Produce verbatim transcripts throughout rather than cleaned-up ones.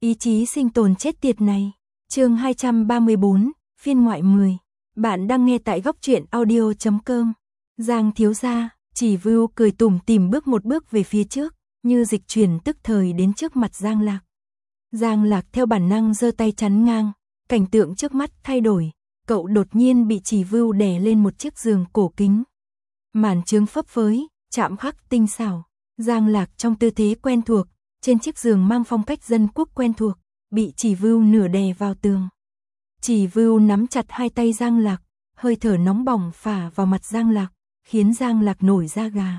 Ý chí sinh tồn chết tiệt này. Chương hai trăm ba mươi bốn, phiên ngoại mười. Bạn đang nghe tại góc truyện audio chấm com. Giang thiếu gia, Chỉ Vưu cười tủm tỉm bước một bước về phía trước, như dịch chuyển tức thời đến trước mặt Giang Lạc. Giang Lạc theo bản năng giơ tay chắn ngang, cảnh tượng trước mắt thay đổi, cậu đột nhiên bị Chỉ Vưu đè lên một chiếc giường cổ kính. Màn trướng phấp phới, chạm khắc tinh xảo, Giang Lạc trong tư thế quen thuộc, trên chiếc giường mang phong cách dân quốc quen thuộc, bị Chỉ Vưu nửa đè vào tường. Chỉ Vưu nắm chặt hai tay Giang Lạc, hơi thở nóng bỏng phả vào mặt Giang Lạc, khiến Giang Lạc nổi da gà.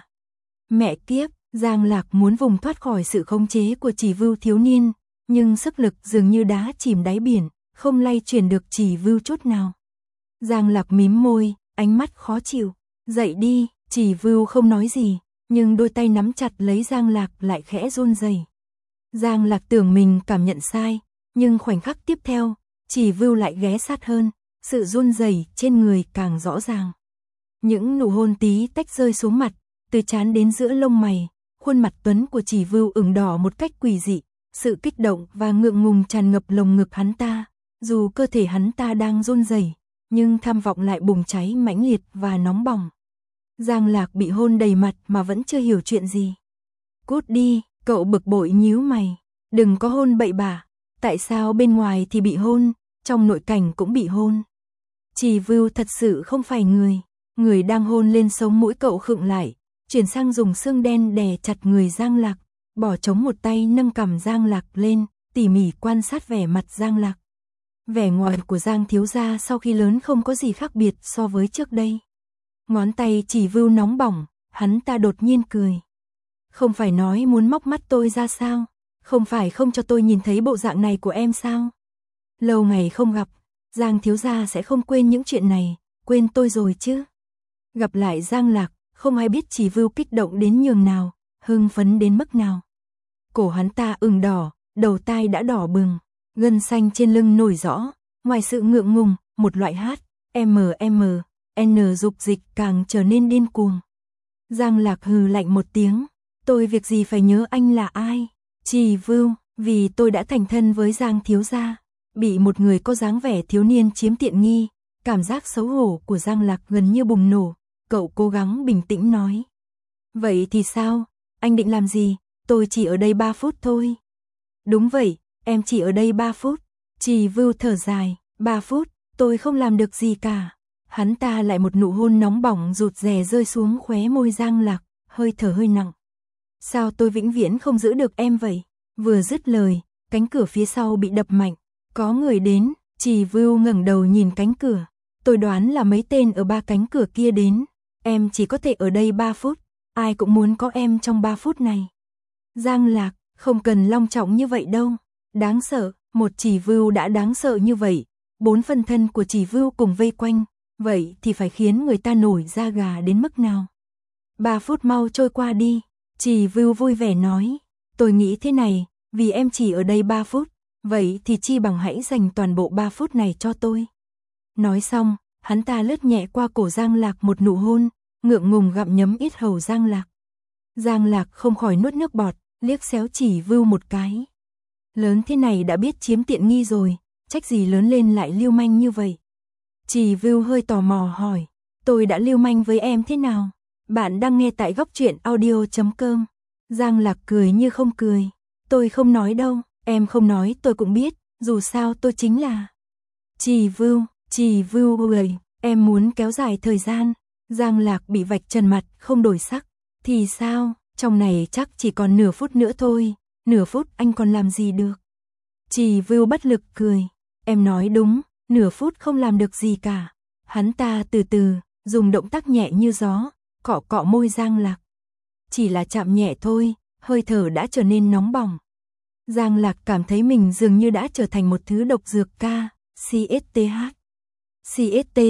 Mẹ kiếp, Giang Lạc muốn vùng thoát khỏi sự khống chế của Chỉ Vưu thiếu niên, nhưng sức lực dường như đá chìm đáy biển, không lay chuyển được Chỉ Vưu chút nào. Giang Lạc mím môi, ánh mắt khó chịu. Dậy đi, Chỉ Vưu không nói gì, nhưng đôi tay nắm chặt lấy Giang Lạc lại khẽ run rẩy. Giang Lạc tưởng mình cảm nhận sai, nhưng khoảnh khắc tiếp theo, Chỉ Vưu lại ghé sát hơn, sự run rẩy trên người càng rõ ràng. Những nụ hôn tí tách rơi xuống mặt, từ trán đến giữa lông mày, khuôn mặt tuấn của Chỉ Vưu ửng đỏ một cách quỷ dị, sự kích động và ngượng ngùng tràn ngập lồng ngực hắn ta, dù cơ thể hắn ta đang run rẩy, nhưng tham vọng lại bùng cháy mãnh liệt và nóng bỏng. Giang Lạc bị hôn đầy mặt mà vẫn chưa hiểu chuyện gì. Cút đi, cậu bực bội nhíu mày, đừng có hôn bậy bạ, tại sao bên ngoài thì bị hôn, trong nội cảnh cũng bị hôn. Chỉ Vưu thật sự không phải người, người đang hôn lên sống mũi cậu khựng lại, chuyển sang dùng xương đen đè chặt người Giang Lạc, bỏ trống một tay nâng cằm Giang Lạc lên, tỉ mỉ quan sát vẻ mặt Giang Lạc. Vẻ ngoài của Giang thiếu gia sau khi lớn không có gì khác biệt so với trước đây. Ngón tay Chỉ Vưu nóng bỏng, hắn ta đột nhiên cười. Không phải nói muốn móc mắt tôi ra sao? Không phải không cho tôi nhìn thấy bộ dạng này của em sao? Lâu ngày không gặp, Giang thiếu gia sẽ không quên những chuyện này, quên tôi rồi chứ? Gặp lại Giang Lạc, không ai biết Chỉ Vưu kích động đến nhường nào, hưng phấn đến mức nào. Cổ hắn ta ửng đỏ, đầu tai đã đỏ bừng, gân xanh trên lưng nổi rõ, ngoài sự ngượng ngùng, một loại hát, M M N dục dịch càng trở nên điên cuồng. Giang Lạc hừ lạnh một tiếng, tôi việc gì phải nhớ anh là ai? Chỉ Vưu, vì tôi đã thành thân với Giang thiếu gia, bị một người có dáng vẻ thiếu niên chiếm tiện nghi, cảm giác xấu hổ của Giang Lạc gần như bùng nổ, cậu cố gắng bình tĩnh nói. Vậy thì sao? Anh định làm gì? Tôi chỉ ở đây ba phút thôi. Đúng vậy, em chỉ ở đây ba phút. Chỉ Vưu thở dài, ba phút, tôi không làm được gì cả. Hắn ta lại một nụ hôn nóng bỏng rụt rè rơi xuống khóe môi Giang Lạc, hơi thở hơi nặng. Sao tôi vĩnh viễn không giữ được em vậy? Vừa dứt lời, cánh cửa phía sau bị đập mạnh, có người đến. Chỉ Vưu ngẩng đầu nhìn cánh cửa, tôi đoán là mấy tên ở ba cánh cửa kia đến. Em chỉ có thể ở đây ba phút, ai cũng muốn có em trong ba phút này. Giang Lạc, không cần long trọng như vậy đâu. Đáng sợ, một Chỉ Vưu đã đáng sợ như vậy, bốn phân thân của Chỉ Vưu cùng vây quanh, vậy thì phải khiến người ta nổi da gà đến mức nào. Ba phút mau trôi qua đi, Chỉ Vưu vui vẻ nói, tôi nghĩ thế này, vì em chỉ ở đây ba phút, vậy thì chi bằng hãy dành toàn bộ ba phút này cho tôi. Nói xong, hắn ta lướt nhẹ qua cổ Giang Lạc một nụ hôn, ngượng ngùng gặm nhấm yết hầu Giang Lạc. Giang Lạc không khỏi nuốt nước bọt, liếc xéo Chỉ Vưu một cái. Lớn thế này đã biết chiếm tiện nghi rồi, trách gì lớn lên lại lưu manh như vậy. Chỉ Vưu hơi tò mò hỏi, tôi đã lưu manh với em thế nào? Bạn đang nghe tại góc truyện audio chấm com. Giang Lạc cười như không cười, tôi không nói đâu, em không nói tôi cũng biết, dù sao tôi chính là. Chỉ Vưu, Chỉ Vưu cười, em muốn kéo dài thời gian. Giang Lạc bị vạch trần mặt, không đổi sắc. Thì sao, trong này chắc chỉ còn nửa phút nữa thôi, nửa phút anh còn làm gì được? Chỉ Vưu bất lực cười, em nói đúng, nửa phút không làm được gì cả. Hắn ta từ từ, dùng động tác nhẹ như gió, cọ cọ môi Giang Lạc. Chỉ là chạm nhẹ thôi, hơi thở đã trở nên nóng bỏng. Giang Lạc cảm thấy mình dường như đã trở thành một thứ độc dược K, C S T H, C S T,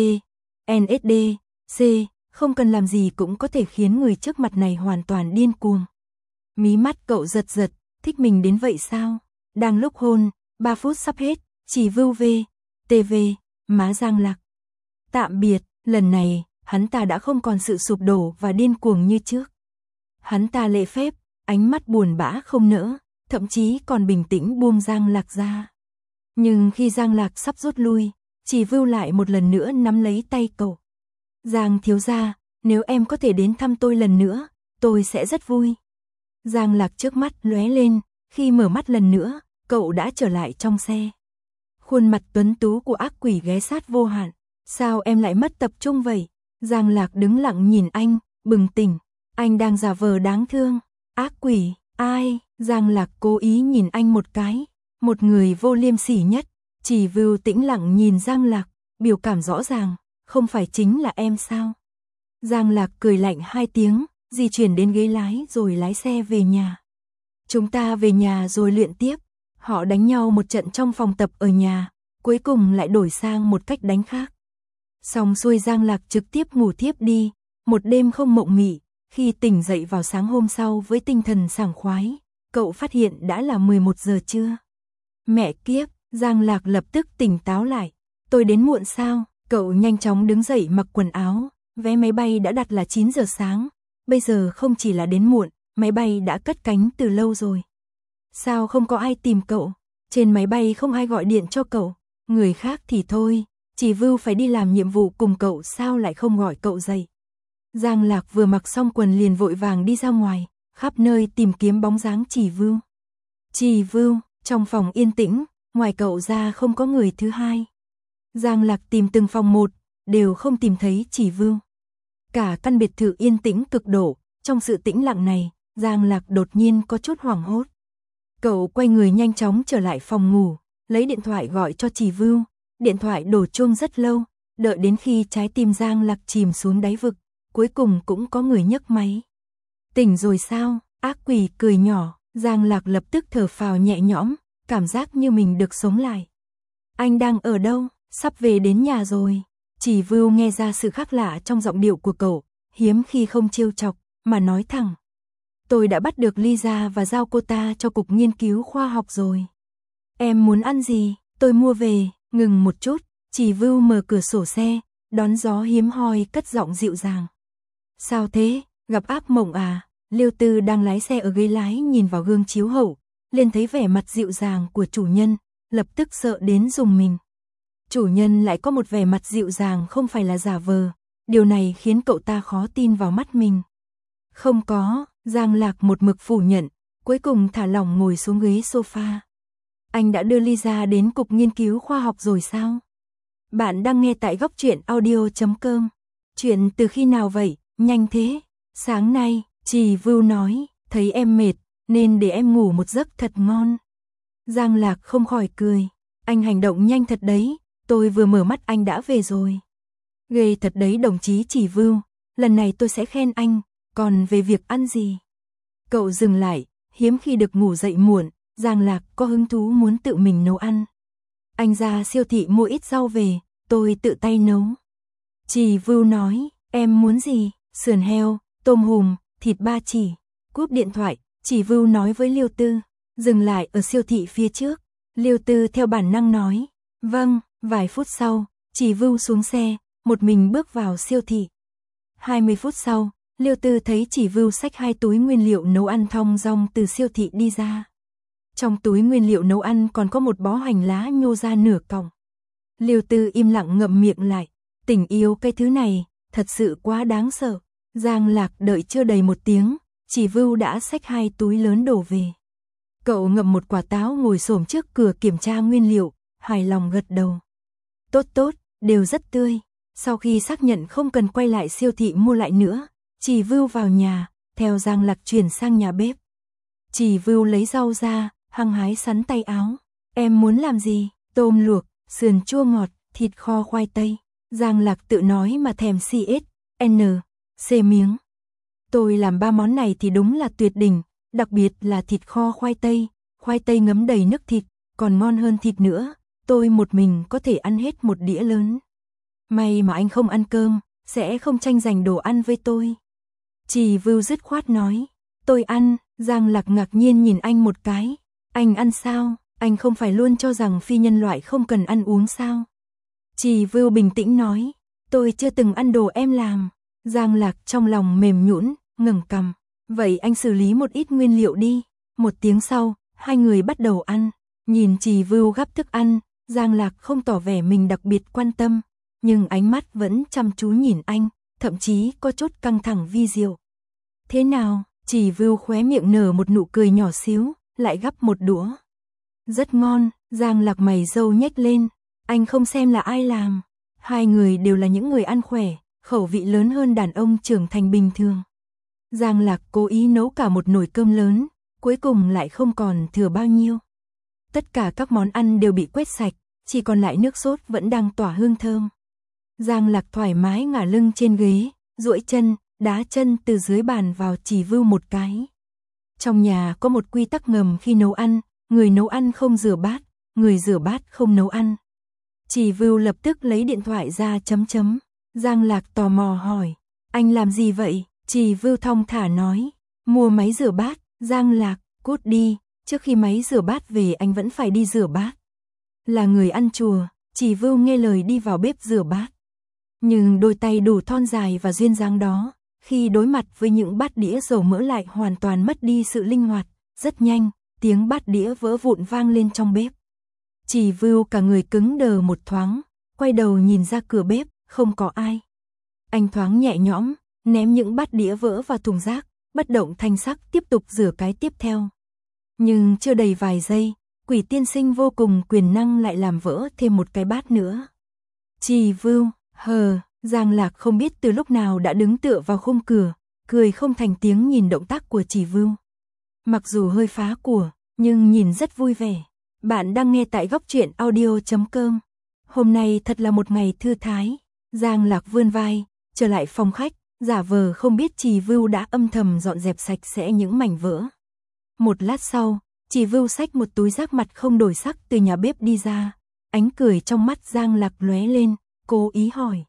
N S D, C, không cần làm gì cũng có thể khiến người trước mặt này hoàn toàn điên cuồng. Mí mắt cậu giật giật, thích mình đến vậy sao? Đang lúc hôn, ba phút sắp hết, Chỉ Vưu về, tê vê, má Giang Lạc. Tạm biệt, lần này, hắn ta đã không còn sự sụp đổ và điên cuồng như trước. Hắn ta lễ phép, ánh mắt buồn bã không nỡ, thậm chí còn bình tĩnh buông Giang Lạc ra. Nhưng khi Giang Lạc sắp rút lui, Chỉ Vưu lại một lần nữa nắm lấy tay cậu. Giang thiếu gia, nếu em có thể đến thăm tôi lần nữa, tôi sẽ rất vui. Giang Lạc trước mắt lóe lên, khi mở mắt lần nữa, cậu đã trở lại trong xe. Khuôn mặt tuấn tú của ác quỷ ghé sát Vô Hạn. Sao em lại mất tập trung vậy? Giang Lạc đứng lặng nhìn anh, bừng tỉnh. Anh đang giả vờ đáng thương. Ác quỷ, ai? Giang Lạc cố ý nhìn anh một cái. Một người vô liêm sỉ nhất. Chỉ Vưu tĩnh lặng nhìn Giang Lạc, biểu cảm rõ ràng. Không phải chính là em sao? Giang Lạc cười lạnh hai tiếng, di chuyển đến ghế lái rồi lái xe về nhà. Chúng ta về nhà rồi luyện tiếp. Họ đánh nhau một trận trong phòng tập ở nhà, cuối cùng lại đổi sang một cách đánh khác. Xong xuôi Giang Lạc trực tiếp ngủ thiếp đi, một đêm không mộng mị. Khi tỉnh dậy vào sáng hôm sau với tinh thần sảng khoái, cậu phát hiện đã là mười một giờ trưa. Mẹ kiếp, Giang Lạc lập tức tỉnh táo lại. Tôi đến muộn sao? Cậu nhanh chóng đứng dậy mặc quần áo, vé máy bay đã đặt là chín giờ sáng. Bây giờ không chỉ là đến muộn, máy bay đã cất cánh từ lâu rồi. Sao không có ai tìm cậu? Trên máy bay không ai gọi điện cho cậu. Người khác thì thôi, Chỉ Vưu phải đi làm nhiệm vụ cùng cậu sao lại không gọi cậu dậy. Giang Lạc vừa mặc xong quần liền vội vàng đi ra ngoài, khắp nơi tìm kiếm bóng dáng Chỉ Vưu. Chỉ Vưu, trong phòng yên tĩnh, ngoài cậu ra không có người thứ hai. Giang Lạc tìm từng phòng một, đều không tìm thấy Chỉ Vưu. Cả căn biệt thự yên tĩnh cực độ, trong sự tĩnh lặng này, Giang Lạc đột nhiên có chút hoảng hốt. Cậu quay người nhanh chóng trở lại phòng ngủ, lấy điện thoại gọi cho Chỉ Vưu. Điện thoại đổ chuông rất lâu, đợi đến khi trái tim Giang Lạc chìm xuống đáy vực, cuối cùng cũng có người nhấc máy. Tỉnh rồi sao? Ác quỷ cười nhỏ, Giang Lạc lập tức thở phào nhẹ nhõm, cảm giác như mình được sống lại. Anh đang ở đâu? Sắp về đến nhà rồi. Chỉ Vưu nghe ra sự khác lạ trong giọng điệu của cậu, hiếm khi không trêu chọc, mà nói thẳng. Tôi đã bắt được Lisa và giao cô ta cho cục nghiên cứu khoa học rồi. Em muốn ăn gì? Tôi mua về. Ngừng một chút, Chỉ Vưu mở cửa sổ xe, đón gió hiếm hoi cất giọng dịu dàng. Sao thế? Gặp ác mộng à? Liêu Tư đang lái xe ở ghế lái nhìn vào gương chiếu hậu, liền thấy vẻ mặt dịu dàng của chủ nhân, lập tức sợ đến rùng mình. Chủ nhân lại có một vẻ mặt dịu dàng không phải là giả vờ, điều này khiến cậu ta khó tin vào mắt mình. Không có, Giang Lạc một mực phủ nhận, cuối cùng thả lỏng ngồi xuống ghế sofa. Anh đã đưa Lisa đến cục nghiên cứu khoa học rồi sao? Bạn đang nghe tại góc truyện audio chấm com. Chuyện từ khi nào vậy? Nhanh thế. Sáng nay, Chỉ Vưu nói, thấy em mệt, nên để em ngủ một giấc thật ngon. Giang Lạc không khỏi cười. Anh hành động nhanh thật đấy, tôi vừa mở mắt anh đã về rồi. Ghê thật đấy đồng chí Chỉ Vưu, lần này tôi sẽ khen anh, còn về việc ăn gì? Cậu dừng lại, hiếm khi được ngủ dậy muộn, Giang Lạc có hứng thú muốn tự mình nấu ăn. Anh ra siêu thị mua ít rau về, tôi tự tay nấu. Chỉ Vưu nói, em muốn gì? Sườn heo, tôm hùm, thịt ba chỉ. Cúp điện thoại, Chỉ Vưu nói với Liêu Tư, dừng lại ở siêu thị phía trước. Liêu Tư theo bản năng nói, vâng. Vài phút sau, Chỉ Vưu xuống xe, một mình bước vào siêu thị. hai mươi phút sau, Liêu Tư thấy Chỉ Vưu xách hai túi nguyên liệu nấu ăn thong dong từ siêu thị đi ra. Trong túi nguyên liệu nấu ăn còn có một bó hành lá nhô ra nửa cọng. Liêu Tư im lặng ngậm miệng lại, tình yêu cái thứ này, thật sự quá đáng sợ. Giang Lạc đợi chưa đầy một tiếng, Chỉ Vưu đã xách hai túi lớn đổ về. Cậu ngậm một quả táo ngồi xổm trước cửa kiểm tra nguyên liệu, hài lòng gật đầu. Tốt tốt, đều rất tươi. Sau khi xác nhận không cần quay lại siêu thị mua lại nữa, Chỉ Vưu vào nhà, theo Giang Lạc chuyển sang nhà bếp. Chỉ Vưu lấy rau ra, hăng hái sắn tay áo. Em muốn làm gì? Tôm luộc, sườn chua ngọt, thịt kho khoai tây. Giang Lạc tự nói mà thèm xê ét, en, xê miếng. Tôi làm ba món này thì đúng là tuyệt đỉnh, đặc biệt là thịt kho khoai tây, khoai tây ngấm đầy nước thịt, còn ngon hơn thịt nữa. Tôi một mình có thể ăn hết một đĩa lớn. May mà anh không ăn cơm, sẽ không tranh giành đồ ăn với tôi. Chỉ Vưu dứt khoát nói, tôi ăn. Giang Lạc ngạc nhiên nhìn anh một cái. Anh ăn sao? Anh không phải luôn cho rằng phi nhân loại không cần ăn uống sao? Chỉ Vưu bình tĩnh nói, tôi chưa từng ăn đồ em làm. Giang Lạc trong lòng mềm nhũn, ngẩng cằm. Vậy anh xử lý một ít nguyên liệu đi. Một tiếng sau, Hai người bắt đầu ăn, nhìn Trì Vưu gắp thức ăn, Giang Lạc không tỏ vẻ mình đặc biệt quan tâm, nhưng ánh mắt vẫn chăm chú nhìn anh, thậm chí có chút căng thẳng vi diệu. Thế nào? Trì Vưu khóe miệng nở một nụ cười nhỏ xíu, lại gắp một đũa. Rất ngon, Giang Lạc mày râu nhếch lên, anh không xem là ai làm. Hai người đều là những người ăn khỏe, khẩu vị lớn hơn đàn ông trưởng thành bình thường. Giang Lạc cố ý nấu cả một nồi cơm lớn, cuối cùng lại không còn thừa bao nhiêu. Tất cả các món ăn đều bị quét sạch, chỉ còn lại nước sốt vẫn đang tỏa hương thơm. Giang Lạc thoải mái ngả lưng trên ghế, duỗi chân, đá chân từ dưới bàn vào Trì Vưu một cái. Trong nhà có một quy tắc ngầm khi nấu ăn, người nấu ăn không rửa bát, người rửa bát không nấu ăn. Trì Vưu lập tức lấy điện thoại ra chấm chấm. Giang Lạc tò mò hỏi, anh làm gì vậy? Trì Vưu thong thả nói, mua máy rửa bát. Giang Lạc, cút đi, trước khi máy rửa bát về anh vẫn phải đi rửa bát. Là người ăn chùa, Trì Vưu nghe lời đi vào bếp rửa bát. Nhưng đôi tay đủ thon dài và duyên dáng đó, khi đối mặt với những bát đĩa dầu mỡ lại hoàn toàn mất đi sự linh hoạt. Rất nhanh, tiếng bát đĩa vỡ vụn vang lên trong bếp. Trì Vưu cả người cứng đờ một thoáng, quay đầu nhìn ra cửa bếp, không có ai. Anh thoáng nhẹ nhõm, ném những bát đĩa vỡ vào thùng rác, bất động thanh sắc tiếp tục rửa cái tiếp theo. Nhưng chưa đầy vài giây, Quỷ tiên sinh vô cùng quyền năng lại làm vỡ thêm một cái bát nữa. Trì Vưu, hờ, Giang Lạc không biết từ lúc nào đã đứng tựa vào khung cửa, cười không thành tiếng nhìn động tác của Trì Vưu. Mặc dù hơi phá của, nhưng nhìn rất vui vẻ. Bạn đang nghe tại góc truyện audio chấm com. Hôm nay thật là một ngày thư thái. Giang Lạc vươn vai, trở lại phòng khách, giả vờ không biết Trì Vưu đã âm thầm dọn dẹp sạch sẽ những mảnh vỡ. Một lát sau, Trì Vưu xách một túi rác mặt không đổi sắc từ nhà bếp đi ra. Ánh cười trong mắt Giang Lạc lóe lên, cố ý hỏi.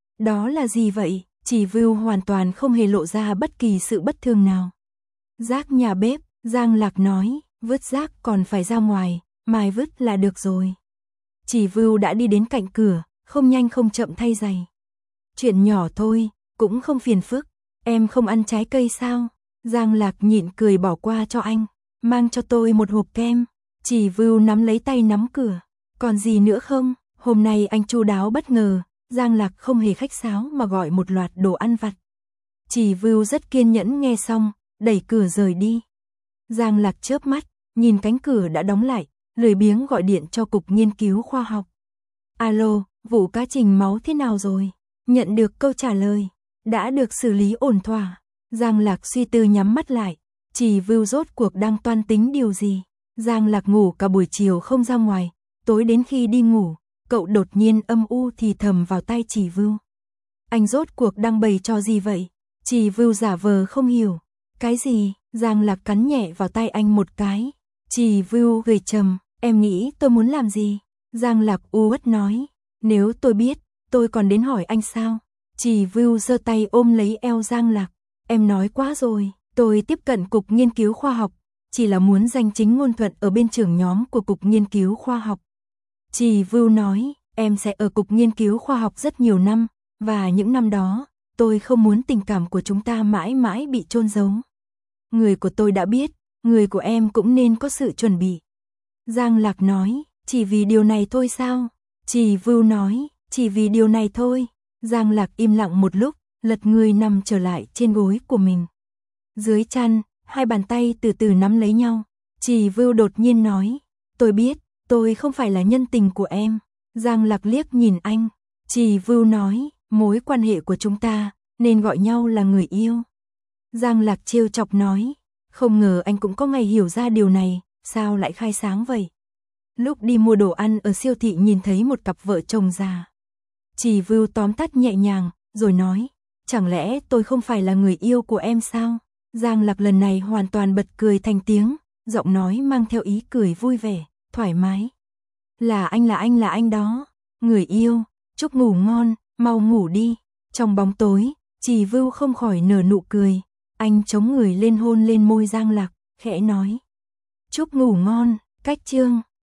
Đó là gì vậy? Trì Vưu hoàn toàn không hề lộ ra bất kỳ sự bất thường nào. Rác nhà bếp, Giang Lạc nói, vứt rác còn phải ra ngoài, mai vứt là được rồi. Trì Vưu đã đi đến cạnh cửa, không nhanh không chậm thay giày. Chuyện nhỏ thôi, cũng không phiền phức, em không ăn trái cây sao? Giang Lạc nhịn cười bỏ qua cho anh, mang cho tôi một hộp kem. Trì Vưu nắm lấy tay nắm cửa, còn gì nữa không? Hôm nay anh chu đáo bất ngờ, Giang Lạc không hề khách sáo mà gọi một loạt đồ ăn vặt. Trì Vưu rất kiên nhẫn nghe xong, đẩy cửa rời đi. Giang Lạc chớp mắt, nhìn cánh cửa đã đóng lại, lười biếng gọi điện cho Cục Nghiên cứu Khoa học. Alo, vụ cá trình máu thế nào rồi? Nhận được câu trả lời, đã được xử lý ổn thỏa. Giang Lạc suy tư nhắm mắt lại, Trì Vưu rốt cuộc đang toan tính điều gì? Giang Lạc ngủ cả buổi chiều không ra ngoài, tối đến khi đi ngủ, cậu đột nhiên âm u thì thầm vào tai Trì Vưu. Anh rốt cuộc đang bày trò gì vậy? Trì Vưu giả vờ không hiểu. Cái gì? Giang Lạc cắn nhẹ vào tay anh một cái. Trì Vưu gầy trầm, em nghĩ tôi muốn làm gì? Giang Lạc u uất nói, nếu tôi biết, tôi còn đến hỏi anh sao? Trì Vưu giơ tay ôm lấy eo Giang Lạc, em nói quá rồi, tôi tiếp cận Cục Nghiên cứu Khoa học, chỉ là muốn danh chính ngôn thuận ở bên trưởng nhóm của Cục Nghiên cứu Khoa học. Trì Vưu nói, em sẽ ở Cục Nghiên cứu Khoa học rất nhiều năm, và những năm đó, tôi không muốn tình cảm của chúng ta mãi mãi bị chôn giấu. Người của tôi đã biết, người của em cũng nên có sự chuẩn bị. Giang Lạc nói, chỉ vì điều này thôi sao? Trì Vưu nói, chỉ vì điều này thôi. Giang Lạc im lặng một lúc, lật người nằm trở lại trên gối của mình. Dưới chăn, hai bàn tay từ từ nắm lấy nhau. Trì Vưu đột nhiên nói, tôi biết, tôi không phải là nhân tình của em. Giang Lạc liếc nhìn anh. Trì Vưu nói, mối quan hệ của chúng ta, nên gọi nhau là người yêu. Giang Lạc trêu chọc nói, không ngờ anh cũng có ngày hiểu ra điều này, sao lại khai sáng vậy? Lúc đi mua đồ ăn ở siêu thị nhìn thấy một cặp vợ chồng già. Trì Vưu tóm tắt nhẹ nhàng, rồi nói, chẳng lẽ tôi không phải là người yêu của em sao? Giang Lạc lần này hoàn toàn bật cười thành tiếng, giọng nói mang theo ý cười vui vẻ, thoải mái. Là anh là anh là anh đó, người yêu, chúc ngủ ngon, mau ngủ đi. Trong bóng tối, Trì Vưu không khỏi nở nụ cười, anh chống người lên hôn lên môi Giang Lạc, khẽ nói. Chúc ngủ ngon, cách chương.